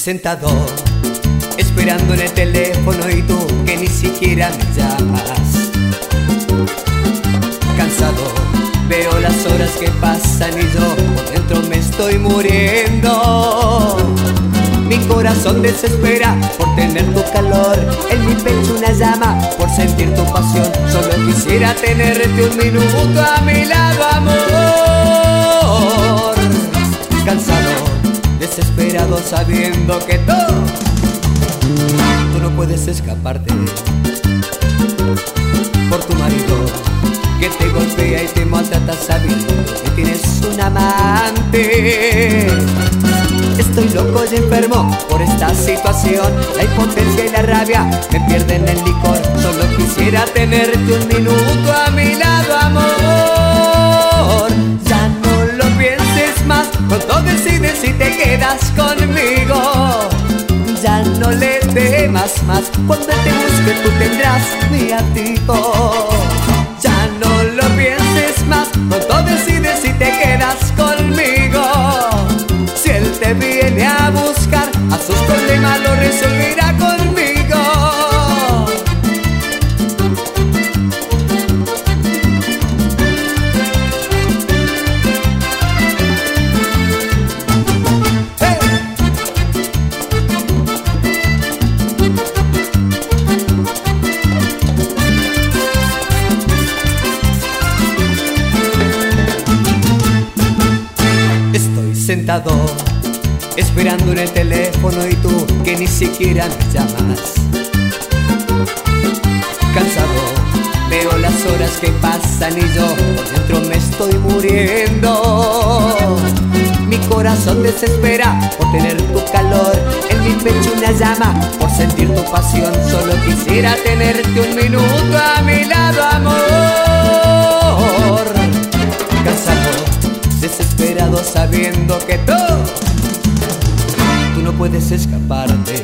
sentado esperando en el teléfono y tú que ni siquiera me llamas. Cansado, veo las horas que pasan y yo por dentro me estoy muriendo. Mi corazón desespera por tener tu calor, en mi pecho una llama por sentir tu pasión. Solo quisiera tenerte un minuto a mi lado, amor. Cansado, desesperado, sabiendo que tú no puedes escaparte por tu marido que te golpea y te maltrata sabiendo que tienes un amante. Estoy loco y enfermo por esta situación, la impotencia y la rabia me pierden el licor. Solo quisiera tenerte un minuto a mi lado, amor. Ya no lo pienses más, pronto decides si te quedas conmigo. Ya no le temas más, cuando te busque tú tendrás mi abrigo. Ya no lo pienses más, pronto decides si te quedas conmigo. Si él te viene a buscar, a sus problemas lo resolverá conmigo. Sentado, esperando en el teléfono y tú que ni siquiera me llamas. Cansado, veo las horas que pasan y yo por dentro me estoy muriendo. Mi corazón desespera por tener tu calor, en mi pecho una llama por sentir tu pasión. Solo quisiera tenerte un minuto a mi lado, amor. Cansado, desesperado, sabiendo que tú no puedes escaparte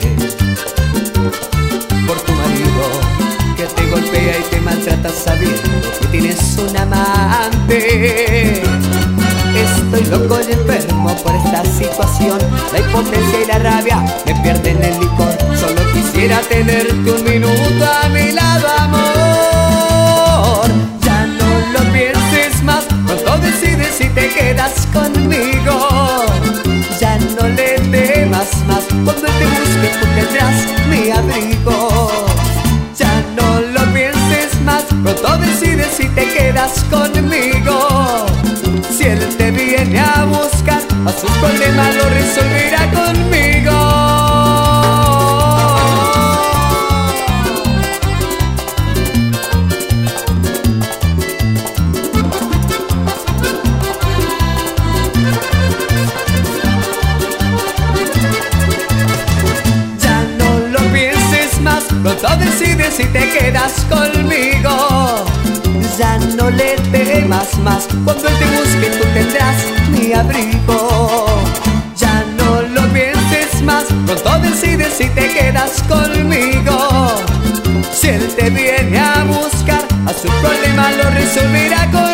por tu marido que te golpea y te maltrata sabiendo que tienes un amante. Estoy loco y enfermo por esta situación, la impotencia y la rabia me pierden el licor. Solo quisiera tenerte un minuto a mi lado, amor. Ya no lo pienses más, pronto decides si te quedas conmigo. Ya no le temas más, cuando te busque tú tendrás mi abrigo. Ya no lo pienses más, pronto decides si te quedas conmigo. Si él te viene a buscar, a sus problemas lo resolverá conmigo. Pronto decides si te quedas conmigo. Ya no le temas más, cuando él te busque tú tendrás mi abrigo. Ya no lo pienses más, pronto decides si te quedas conmigo. Si él te viene a buscar, a su problema lo resolverá conmigo.